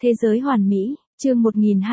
Thế giới hoàn mỹ, chương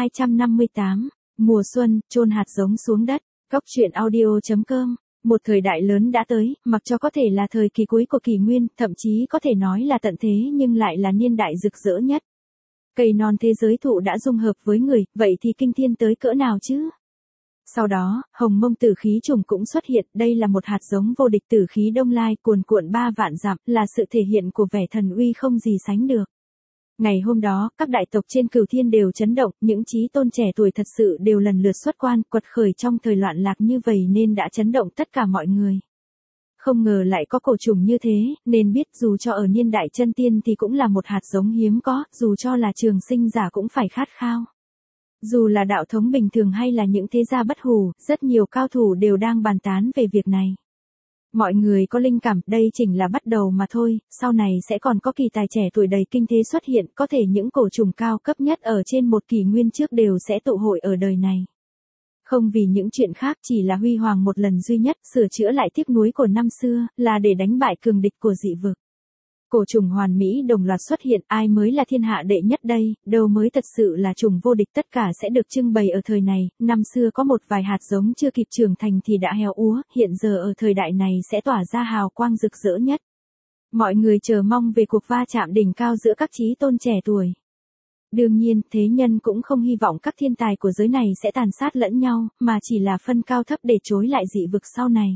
1258, mùa xuân, chôn hạt giống xuống đất, góc truyện audio.com. Một thời đại lớn đã tới, mặc cho có thể là thời kỳ cuối của kỷ nguyên, thậm chí có thể nói là tận thế nhưng lại là niên đại rực rỡ nhất. Cây non thế giới thụ đã dung hợp với người, vậy thì kinh thiên tới cỡ nào chứ? Sau đó, hồng mông tử khí trùng cũng xuất hiện, đây là một hạt giống vô địch tử khí đông lai cuồn cuộn 3 vạn dặm, là sự thể hiện của vẻ thần uy không gì sánh được. Ngày hôm đó, các đại tộc trên Cửu Thiên đều chấn động, những chí tôn trẻ tuổi thật sự đều lần lượt xuất quan, quật khởi trong thời loạn lạc như vậy nên đã chấn động tất cả mọi người. Không ngờ lại có cổ trùng như thế, nên biết dù cho ở niên đại chân tiên thì cũng là một hạt giống hiếm có, dù cho là trường sinh giả cũng phải khát khao. Dù là đạo thống bình thường hay là những thế gia bất hủ, rất nhiều cao thủ đều đang bàn tán về việc này. Mọi người có linh cảm, đây chỉ là bắt đầu mà thôi, sau này sẽ còn có kỳ tài trẻ tuổi đầy kinh thế xuất hiện, có thể những cổ trùng cao cấp nhất ở trên một kỷ nguyên trước đều sẽ tụ hội ở đời này. Không vì những chuyện khác, chỉ là huy hoàng một lần duy nhất, sửa chữa lại tiếc nuối của năm xưa, là để đánh bại cường địch của dị vực. Cổ trùng hoàn mỹ đồng loạt xuất hiện, ai mới là thiên hạ đệ nhất đây, đâu mới thật sự là trùng vô địch, tất cả sẽ được trưng bày ở thời này. Năm xưa có một vài hạt giống chưa kịp trưởng thành thì đã héo úa, hiện giờ ở thời đại này sẽ tỏa ra hào quang rực rỡ nhất. Mọi người chờ mong về cuộc va chạm đỉnh cao giữa các chí tôn trẻ tuổi. Đương nhiên, thế nhân cũng không hy vọng các thiên tài của giới này sẽ tàn sát lẫn nhau, mà chỉ là phân cao thấp để chối lại dị vực sau này.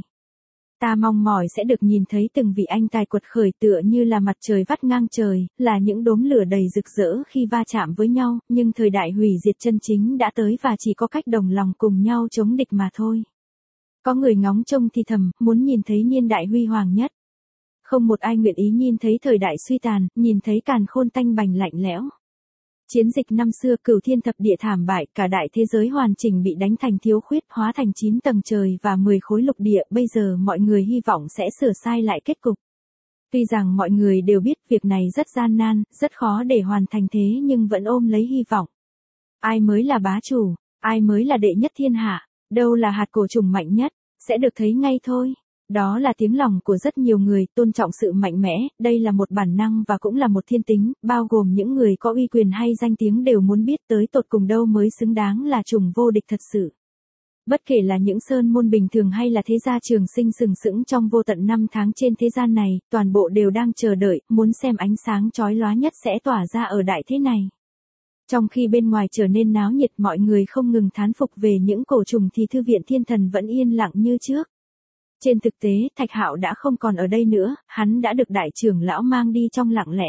Ta mong mỏi sẽ được nhìn thấy từng vị anh tài quật khởi tựa như là mặt trời vắt ngang trời, là những đốm lửa đầy rực rỡ khi va chạm với nhau, nhưng thời đại hủy diệt chân chính đã tới và chỉ có cách đồng lòng cùng nhau chống địch mà thôi. Có người ngóng trông thì thầm, muốn nhìn thấy niên đại huy hoàng nhất. Không một ai nguyện ý nhìn thấy thời đại suy tàn, nhìn thấy càn khôn tanh bành lạnh lẽo. Chiến dịch năm xưa Cửu Thiên thập địa thảm bại, cả đại thế giới hoàn chỉnh bị đánh thành thiếu khuyết, hóa thành 9 tầng trời và 10 khối lục địa, bây giờ mọi người hy vọng sẽ sửa sai lại kết cục. Tuy rằng mọi người đều biết việc này rất gian nan, rất khó để hoàn thành thế nhưng vẫn ôm lấy hy vọng. Ai mới là bá chủ, ai mới là đệ nhất thiên hạ, đâu là hạt cổ trùng mạnh nhất, sẽ được thấy ngay thôi. Đó là tiếng lòng của rất nhiều người, tôn trọng sự mạnh mẽ, đây là một bản năng và cũng là một thiên tính, bao gồm những người có uy quyền hay danh tiếng đều muốn biết tới tột cùng đâu mới xứng đáng là trùng vô địch thật sự. Bất kể là những sơn môn bình thường hay là thế gia trường sinh sừng sững trong vô tận năm tháng trên thế gian này, toàn bộ đều đang chờ đợi, muốn xem ánh sáng chói lóa nhất sẽ tỏa ra ở đại thế này. Trong khi bên ngoài trở nên náo nhiệt, mọi người không ngừng thán phục về những cổ trùng thì thư viện thiên thần vẫn yên lặng như trước. Trên thực tế, Thạch Hạo đã không còn ở đây nữa, hắn đã được đại trưởng lão mang đi trong lặng lẽ.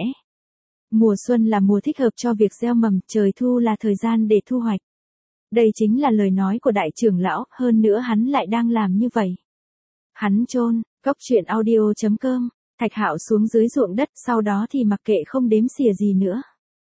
Mùa xuân là mùa thích hợp cho việc gieo mầm, trời thu là thời gian để thu hoạch. Đây chính là lời nói của đại trưởng lão, hơn nữa hắn lại đang làm như vậy. Hắn chôn, góc truyện audio.com, Thạch Hạo xuống dưới ruộng đất, sau đó thì mặc kệ không đếm xỉa gì nữa.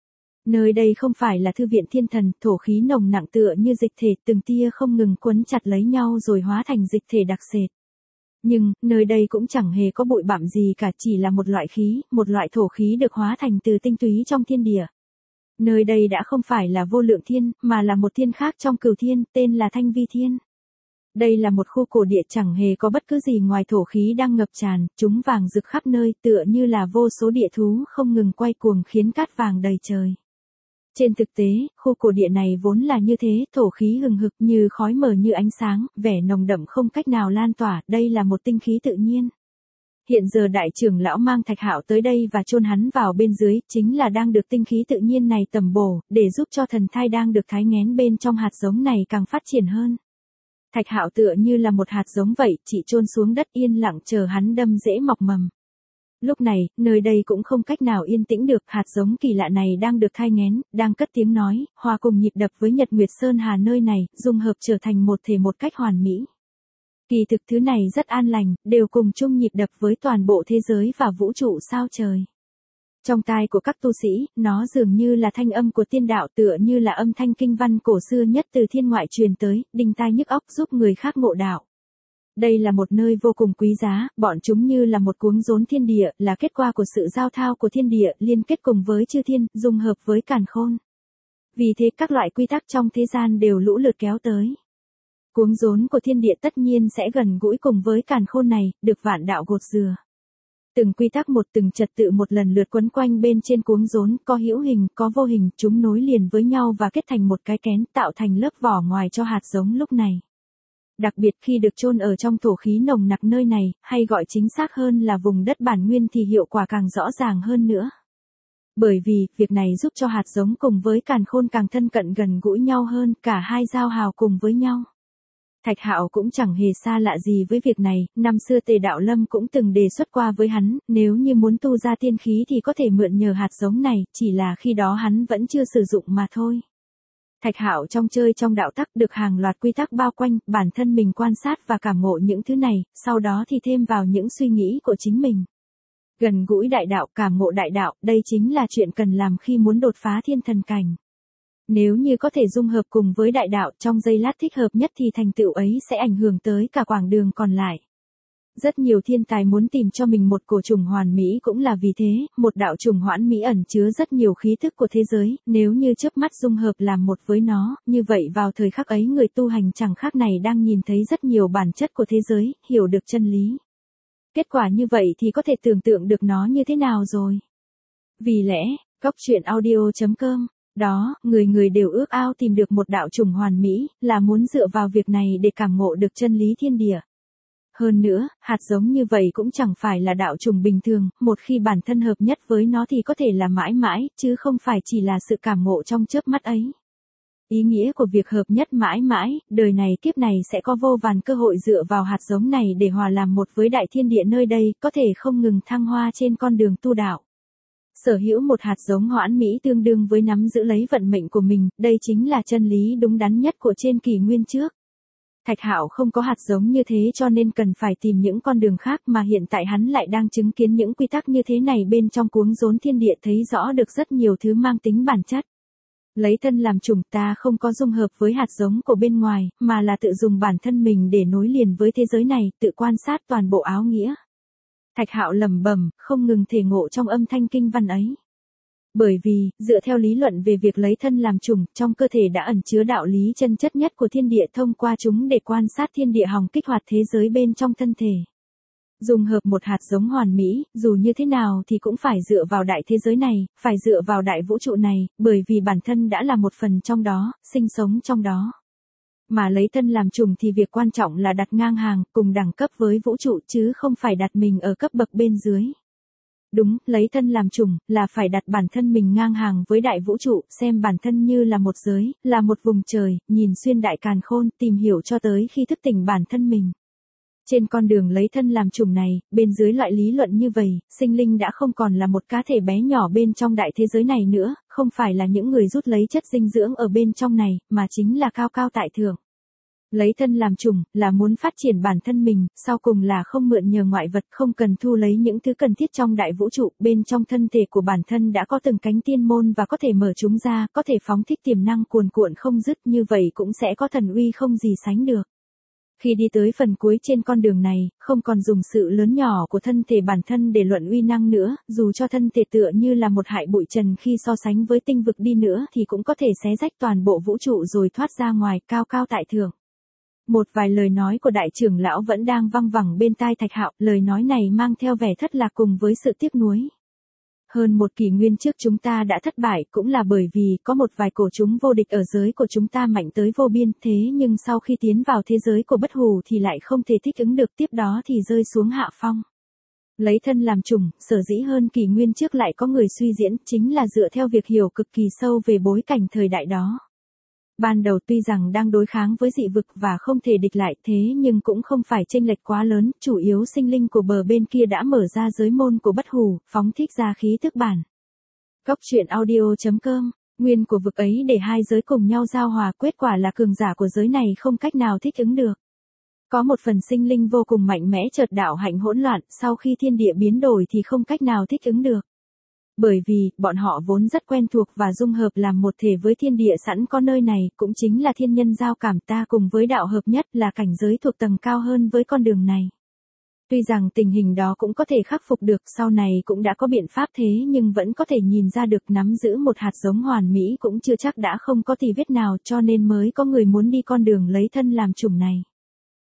Nơi đây không phải là thư viện thiên thần, thổ khí nồng nặng tựa như dịch thể, từng tia không ngừng quấn chặt lấy nhau rồi hóa thành dịch thể đặc sệt. Nhưng, nơi đây cũng chẳng hề có bụi bặm gì cả, chỉ là một loại khí, một loại thổ khí được hóa thành từ tinh túy trong thiên địa. Nơi đây đã không phải là vô lượng thiên, mà là một thiên khác trong Cửu Thiên, tên là Thanh Vi Thiên. Đây là một khu cổ địa chẳng hề có bất cứ gì ngoài thổ khí đang ngập tràn, chúng vàng rực khắp nơi tựa như là vô số địa thú không ngừng quay cuồng khiến cát vàng đầy trời. Trên thực tế, khu cổ địa này vốn là như thế, thổ khí hừng hực như khói mờ như ánh sáng, vẻ nồng đậm không cách nào lan tỏa, đây là một tinh khí tự nhiên. Hiện giờ đại trưởng lão mang Thạch Hạo tới đây và chôn hắn vào bên dưới, chính là đang được tinh khí tự nhiên này tầm bổ, để giúp cho thần thai đang được thái nghén bên trong hạt giống này càng phát triển hơn. Thạch Hạo tựa như là một hạt giống vậy, chỉ chôn xuống đất yên lặng chờ hắn đâm rễ mọc mầm. Lúc này, nơi đây cũng không cách nào yên tĩnh được, hạt giống kỳ lạ này đang được thai nghén, đang cất tiếng nói, hòa cùng nhịp đập với Nhật Nguyệt Sơn Hà nơi này, dung hợp trở thành một thể một cách hoàn mỹ. Kỳ thực thứ này rất an lành, đều cùng chung nhịp đập với toàn bộ thế giới và vũ trụ sao trời. Trong tai của các tu sĩ, nó dường như là thanh âm của tiên đạo, tựa như là âm thanh kinh văn cổ xưa nhất từ thiên ngoại truyền tới, đinh tai nhức óc giúp người khác ngộ đạo. Đây là một nơi vô cùng quý giá, bọn chúng như là một cuống rốn thiên địa, là kết quả của sự giao thao của thiên địa, liên kết cùng với chư thiên, dung hợp với càn khôn. Vì thế các loại quy tắc trong thế gian đều lũ lượt kéo tới. Cuống rốn của thiên địa tất nhiên sẽ gần gũi cùng với càn khôn này, được vạn đạo gột rửa. Từng quy tắc một, từng trật tự một lần lượt quấn quanh bên trên cuống rốn, có hữu hình, có vô hình, chúng nối liền với nhau và kết thành một cái kén, tạo thành lớp vỏ ngoài cho hạt giống lúc này. Đặc biệt khi được chôn ở trong thổ khí nồng nặc nơi này, hay gọi chính xác hơn là vùng đất bản nguyên thì hiệu quả càng rõ ràng hơn nữa. Bởi vì, việc này giúp cho hạt giống cùng với càn khôn càng thân cận gần gũi nhau hơn, cả hai giao hào cùng với nhau. Thạch Hạo cũng chẳng hề xa lạ gì với việc này, năm xưa Tề Đạo Lâm cũng từng đề xuất qua với hắn, nếu như muốn tu ra tiên khí thì có thể mượn nhờ hạt giống này, chỉ là khi đó hắn vẫn chưa sử dụng mà thôi. Thạch Hạo trong chơi trong đạo tắc được hàng loạt quy tắc bao quanh, bản thân mình quan sát và cảm ngộ những thứ này, sau đó thì thêm vào những suy nghĩ của chính mình. Gần gũi đại đạo, cảm ngộ đại đạo, đây chính là chuyện cần làm khi muốn đột phá thiên thần cảnh. Nếu như có thể dung hợp cùng với đại đạo trong giây lát thích hợp nhất thì thành tựu ấy sẽ ảnh hưởng tới cả quãng đường còn lại. Rất nhiều thiên tài muốn tìm cho mình một cổ trùng hoàn mỹ cũng là vì thế, một đạo trùng hoãn mỹ ẩn chứa rất nhiều khí thức của thế giới, nếu như chớp mắt dung hợp làm một với nó, như vậy vào thời khắc ấy người tu hành chẳng khác này đang nhìn thấy rất nhiều bản chất của thế giới, hiểu được chân lý. Kết quả như vậy thì có thể tưởng tượng được nó như thế nào rồi. Vì lẽ, goctruyện.audio.com đó, người người đều ước ao tìm được một đạo trùng hoàn mỹ, là muốn dựa vào việc này để cảm ngộ được chân lý thiên địa. Hơn nữa, hạt giống như vậy cũng chẳng phải là đạo trùng bình thường, một khi bản thân hợp nhất với nó thì có thể là mãi mãi, chứ không phải chỉ là sự cảm ngộ trong chớp mắt ấy. Ý nghĩa của việc hợp nhất mãi mãi, đời này kiếp này sẽ có vô vàn cơ hội dựa vào hạt giống này để hòa làm một với đại thiên địa nơi đây, có thể không ngừng thăng hoa trên con đường tu đạo. Sở hữu một hạt giống hoãn mỹ tương đương với nắm giữ lấy vận mệnh của mình, đây chính là chân lý đúng đắn nhất của trên kỷ nguyên trước. Thạch Hạo không có hạt giống như thế cho nên cần phải tìm những con đường khác mà hiện tại hắn lại đang chứng kiến những quy tắc như thế này bên trong cuống rốn thiên địa thấy rõ được rất nhiều thứ mang tính bản chất. Lấy thân làm chủng ta không có dung hợp với hạt giống của bên ngoài, mà là tự dùng bản thân mình để nối liền với thế giới này, tự quan sát toàn bộ áo nghĩa. Thạch Hạo lẩm bẩm, không ngừng thể ngộ trong âm thanh kinh văn ấy. Bởi vì, dựa theo lý luận về việc lấy thân làm chủng, trong cơ thể đã ẩn chứa đạo lý chân chất nhất của thiên địa thông qua chúng để quan sát thiên địa hòng kích hoạt thế giới bên trong thân thể. Dùng hợp một hạt giống hoàn mỹ, dù như thế nào thì cũng phải dựa vào đại thế giới này, phải dựa vào đại vũ trụ này, bởi vì bản thân đã là một phần trong đó, sinh sống trong đó. Mà lấy thân làm chủng thì việc quan trọng là đặt ngang hàng, cùng đẳng cấp với vũ trụ chứ không phải đặt mình ở cấp bậc bên dưới. Đúng, lấy thân làm chủng, là phải đặt bản thân mình ngang hàng với đại vũ trụ, xem bản thân như là một giới, là một vùng trời, nhìn xuyên đại càn khôn, tìm hiểu cho tới khi thức tỉnh bản thân mình. Trên con đường lấy thân làm chủng này, bên dưới loại lý luận như vậy, sinh linh đã không còn là một cá thể bé nhỏ bên trong đại thế giới này nữa, không phải là những người rút lấy chất dinh dưỡng ở bên trong này, mà chính là cao cao tại thượng. Lấy thân làm chủng, là muốn phát triển bản thân mình, sau cùng là không mượn nhờ ngoại vật, không cần thu lấy những thứ cần thiết trong đại vũ trụ, bên trong thân thể của bản thân đã có từng cánh tiên môn và có thể mở chúng ra, có thể phóng thích tiềm năng cuồn cuộn không dứt, như vậy cũng sẽ có thần uy không gì sánh được. Khi đi tới phần cuối trên con đường này, không còn dùng sự lớn nhỏ của thân thể bản thân để luận uy năng nữa, dù cho thân thể tựa như là một hại bụi trần khi so sánh với tinh vực đi nữa thì cũng có thể xé rách toàn bộ vũ trụ rồi thoát ra ngoài cao cao tại thượng. Một vài lời nói của đại trưởng lão vẫn đang văng vẳng bên tai Thạch Hạo, lời nói này mang theo vẻ thất lạc cùng với sự tiếc nuối. Hơn một kỷ nguyên trước chúng ta đã thất bại cũng là bởi vì có một vài cổ chúng vô địch ở giới của chúng ta mạnh tới vô biên, thế nhưng sau khi tiến vào thế giới của bất hủ thì lại không thể thích ứng được, tiếp đó thì rơi xuống hạ phong. Lấy thân làm chủng, sở dĩ hơn kỷ nguyên trước lại có người suy diễn, chính là dựa theo việc hiểu cực kỳ sâu về bối cảnh thời đại đó. Ban đầu tuy rằng đang đối kháng với dị vực và không thể địch lại thế nhưng cũng không phải chênh lệch quá lớn, chủ yếu sinh linh của bờ bên kia đã mở ra giới môn của bất hủ, phóng thích ra khí tức bản. Goctruyện.audio.com Nguyên của vực ấy để hai giới cùng nhau giao hòa, kết quả là cường giả của giới này không cách nào thích ứng được. Có một phần sinh linh vô cùng mạnh mẽ chợt đạo hạnh hỗn loạn, sau khi thiên địa biến đổi thì không cách nào thích ứng được. Bởi vì, bọn họ vốn rất quen thuộc và dung hợp làm một thể với thiên địa sẵn có nơi này, cũng chính là thiên nhân giao cảm, ta cùng với đạo hợp nhất là cảnh giới thuộc tầng cao hơn với con đường này. Tuy rằng tình hình đó cũng có thể khắc phục được, sau này cũng đã có biện pháp thế nhưng vẫn có thể nhìn ra được nắm giữ một hạt giống hoàn mỹ cũng chưa chắc đã không có tì vết nào cho nên mới có người muốn đi con đường lấy thân làm chủng này.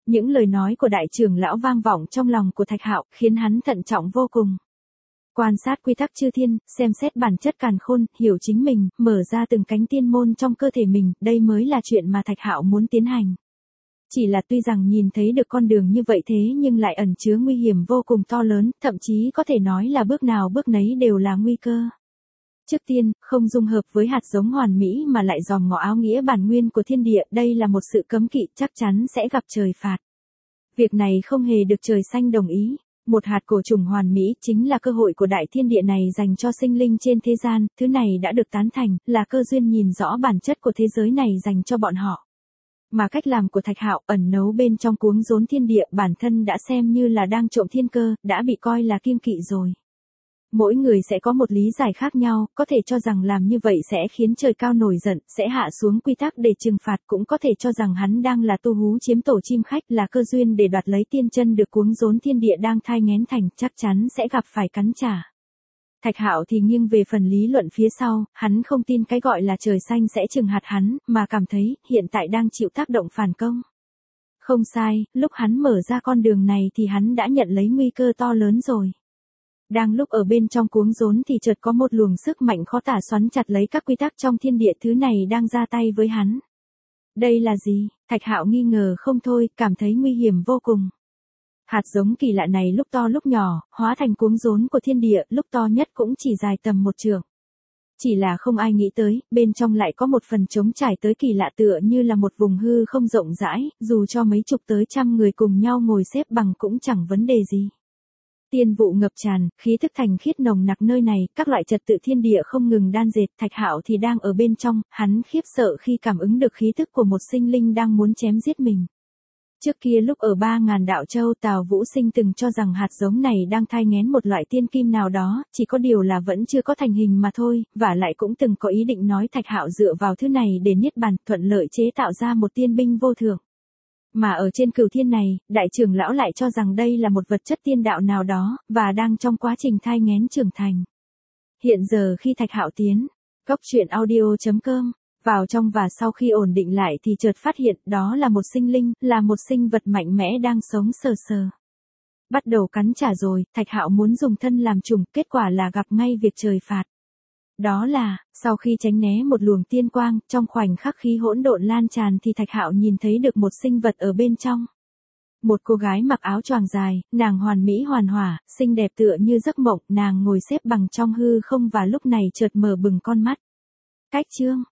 Những lời nói của đại trưởng lão vang vọng trong lòng của Thạch Hạo, khiến hắn thận trọng vô cùng. Quan sát quy tắc chư thiên, xem xét bản chất càn khôn, hiểu chính mình, mở ra từng cánh tiên môn trong cơ thể mình, đây mới là chuyện mà Thạch Hạo muốn tiến hành. Chỉ là tuy rằng nhìn thấy được con đường như vậy thế nhưng lại ẩn chứa nguy hiểm vô cùng to lớn, thậm chí có thể nói là bước nào bước nấy đều là nguy cơ. Trước tiên, không dung hợp với hạt giống hoàn mỹ mà lại dòm ngó áo nghĩa bản nguyên của thiên địa, đây là một sự cấm kỵ, chắc chắn sẽ gặp trời phạt. Việc này không hề được trời xanh đồng ý. Một hạt cổ trùng hoàn mỹ chính là cơ hội của đại thiên địa này dành cho sinh linh trên thế gian, thứ này đã được tán thành, là cơ duyên nhìn rõ bản chất của thế giới này dành cho bọn họ. Mà cách làm của Thạch Hạo ẩn nấu bên trong cuống rốn thiên địa bản thân đã xem như là đang trộm thiên cơ, đã bị coi là kiêng kỵ rồi. Mỗi người sẽ có một lý giải khác nhau, có thể cho rằng làm như vậy sẽ khiến trời cao nổi giận, sẽ hạ xuống quy tắc để trừng phạt, cũng có thể cho rằng hắn đang là tu hú chiếm tổ chim khách, là cơ duyên để đoạt lấy tiên chân được cuống rốn thiên địa đang thai nghén thành, chắc chắn sẽ gặp phải cắn trả. Thạch Hạo thì nghiêng về phần lý luận phía sau, hắn không tin cái gọi là trời xanh sẽ trừng hạt hắn, mà cảm thấy hiện tại đang chịu tác động phản công. Không sai, lúc hắn mở ra con đường này thì hắn đã nhận lấy nguy cơ to lớn rồi. Đang lúc ở bên trong cuống rốn thì chợt có một luồng sức mạnh khó tả xoắn chặt lấy các quy tắc trong thiên địa, thứ này đang ra tay với hắn. Đây là gì? Thạch Hạo nghi ngờ không thôi, cảm thấy nguy hiểm vô cùng. Hạt giống kỳ lạ này lúc to lúc nhỏ, hóa thành cuống rốn của thiên địa, lúc to nhất cũng chỉ dài tầm 1 trượng. Chỉ là không ai nghĩ tới, bên trong lại có một phần trống trải tới kỳ lạ tựa như là một vùng hư không rộng rãi, dù cho mấy chục tới trăm người cùng nhau ngồi xếp bằng cũng chẳng vấn đề gì. Tiên vụ ngập tràn, khí thức thành khiết nồng nặc nơi này, các loại trật tự thiên địa không ngừng đan dệt, Thạch Hạo thì đang ở bên trong, hắn khiếp sợ khi cảm ứng được khí thức của một sinh linh đang muốn chém giết mình. Trước kia lúc ở 3.000 đạo châu, Tào Vũ Sinh từng cho rằng hạt giống này đang thai nghén một loại tiên kim nào đó, chỉ có điều là vẫn chưa có thành hình mà thôi, và lại cũng từng có ý định nói Thạch Hạo dựa vào thứ này để niết bàn, thuận lợi chế tạo ra một tiên binh vô thượng. Mà ở trên cửu thiên này, đại trưởng lão lại cho rằng đây là một vật chất tiên đạo nào đó, và đang trong quá trình thai nghén trưởng thành. Hiện giờ khi Thạch Hạo tiến, goctruyện.audio.com, vào trong và sau khi ổn định lại thì chợt phát hiện đó là một sinh linh, là một sinh vật mạnh mẽ đang sống sờ sờ. Bắt đầu cắn trả rồi, Thạch Hạo muốn dùng thân làm chủng, kết quả là gặp ngay việc trời phạt. Đó là, sau khi tránh né một luồng tiên quang, trong khoảnh khắc khí hỗn độn lan tràn thì Thạch Hạo nhìn thấy được một sinh vật ở bên trong. Một cô gái mặc áo choàng dài, nàng hoàn mỹ hoàn hỏa, xinh đẹp tựa như giấc mộng, nàng ngồi xếp bằng trong hư không và lúc này chợt mở bừng con mắt. Cách chương